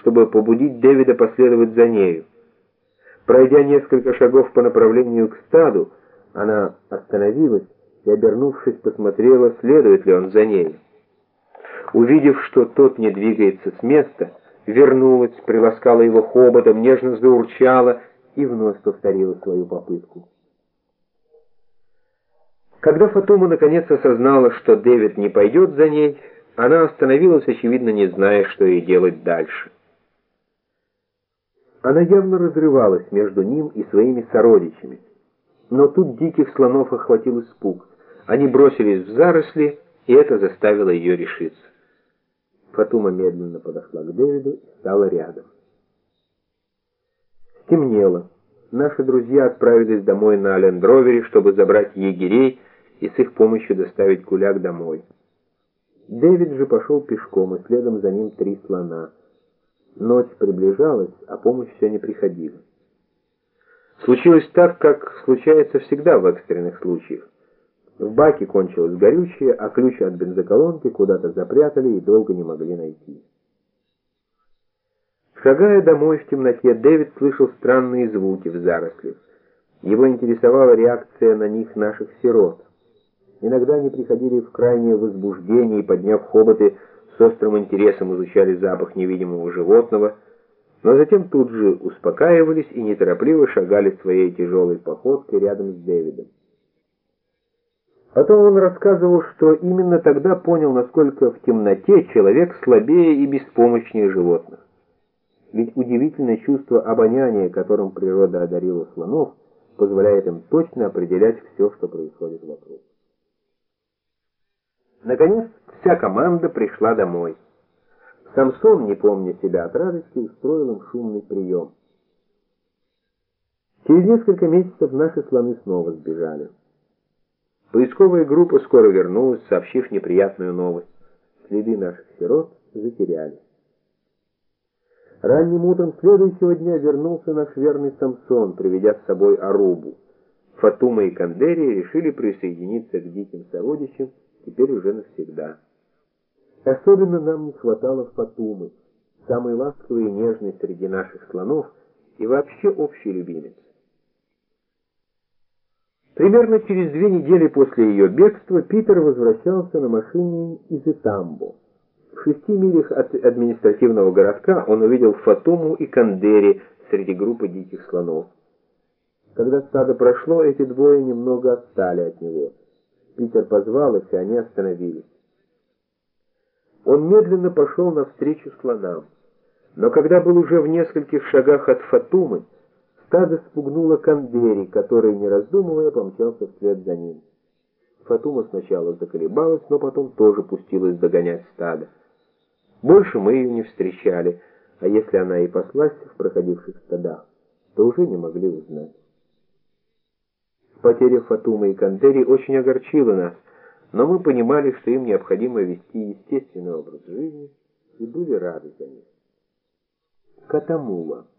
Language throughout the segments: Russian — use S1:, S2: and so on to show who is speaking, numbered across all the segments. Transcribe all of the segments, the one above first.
S1: чтобы побудить Дэвида последовать за нею. Пройдя несколько шагов по направлению к стаду, она остановилась и, обернувшись, посмотрела, следует ли он за ней. Увидев, что тот не двигается с места, вернулась, приласкала его хоботом, нежно заурчала и вновь повторила свою попытку. Когда Фатума наконец осознала, что Дэвид не пойдет за ней, она остановилась, очевидно, не зная, что ей делать дальше. Она явно разрывалась между ним и своими сородичами. Но тут диких слонов охватил испуг. Они бросились в заросли, и это заставило ее решиться. Фатума медленно подошла к Дэвиду и стала рядом. Стемнело. Наши друзья отправились домой на лендровере, чтобы забрать егерей и с их помощью доставить Куляк домой. Дэвид же пошел пешком, и следом за ним 3 слона. Ночь приближалась, а помощь все не приходила. Случилось так, как случается всегда в экстренных случаях. В баке кончилось горючее, а ключ от бензоколонки куда-то запрятали и долго не могли найти. Шагая домой в темноте, Дэвид слышал странные звуки в зарослях. Его интересовала реакция на них наших сирот. Иногда они приходили в крайнее возбуждение и, подняв хоботы, с острым интересом изучали запах невидимого животного, но затем тут же успокаивались и неторопливо шагали своей тяжелой походкой рядом с Дэвидом. Потом он рассказывал, что именно тогда понял, насколько в темноте человек слабее и беспомощнее животных. Ведь удивительное чувство обоняния, которым природа одарила слонов, позволяет им точно определять все, что происходит вокруг. Наконец, вся команда пришла домой. Самсон, не помня себя от радости, устроил им шумный прием. Через несколько месяцев наши слоны снова сбежали. Поисковая группа скоро вернулась, сообщив неприятную новость. Следы наших сирот затерялись. Ранним утром следующего дня вернулся наш верный Самсон, приведя с собой Арубу. Фатума и Кандери решили присоединиться к диким сородичам, теперь уже навсегда. Особенно нам не хватало Фатумы, самой ласковой и нежной среди наших слонов и вообще общей любимицы. Примерно через 2 недели после ее бегства Питер возвращался на машине из Итамбо. В 6 милях от административного городка он увидел Фатуму и Кандери среди группы диких слонов. Когда стадо прошло, эти двое немного отстали от него. Питер позвал их, и они остановились. Он медленно пошел навстречу слонам, но когда был уже в нескольких шагах от Фатумы, стадо спугнуло Кандери, который, не раздумывая, помчался вслед за ним. Фатума сначала заколебалась, но потом тоже пустилась догонять стадо. Больше мы ее не встречали, а если она и паслась в проходивших стадах, то уже не могли узнать. Потеря Фатумы и Кандери очень огорчила нас, но мы понимали, что им необходимо вести естественный образ жизни, и были рады за них. Катамула.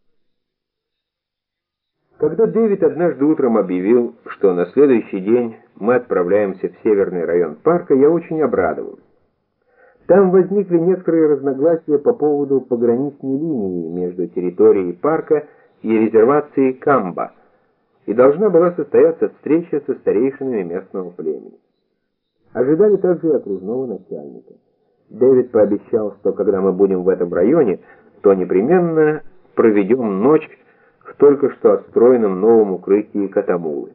S1: Когда Дэвид однажды утром объявил, что на следующий день мы отправляемся в северный район парка, я очень обрадовался. Там возникли некоторые разногласия по поводу пограничной линии между территорией парка и резервацией Камба, и должна была состояться встреча со старейшинами местного племени. Ожидали также и окружного начальника. Дэвид пообещал, что когда мы будем в этом районе, то непременно проведем ночь в только что отстроенном новом укрытии Катамулы.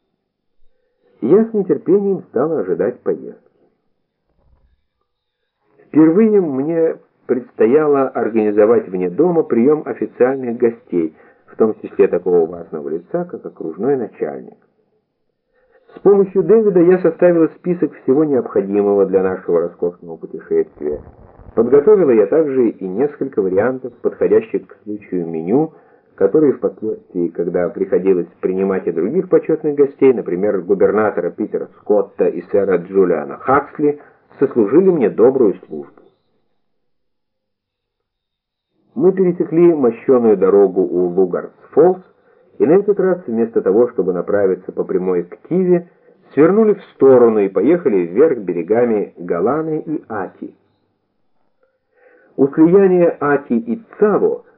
S1: Я с нетерпением стал ожидать поездки. Впервые мне предстояло организовать вне дома прием официальных гостей, в том числе такого важного лица, как окружной начальник. С помощью Дэвида я составила список всего необходимого для нашего роскошного путешествия. Подготовила я также и несколько вариантов, подходящих к случаю меню, которые впоследствии, когда приходилось принимать и других почетных гостей, например, губернатора Питера Скотта и сэра Джулиана Хаксли, сослужили мне добрую службу. Мы пересекли мощеную дорогу у Лугардс-Фоллс, и на этот раз вместо того, чтобы направиться по прямой к Тиве, свернули в сторону и поехали вверх берегами Галаны и Аки. У слияния Аки и Цаво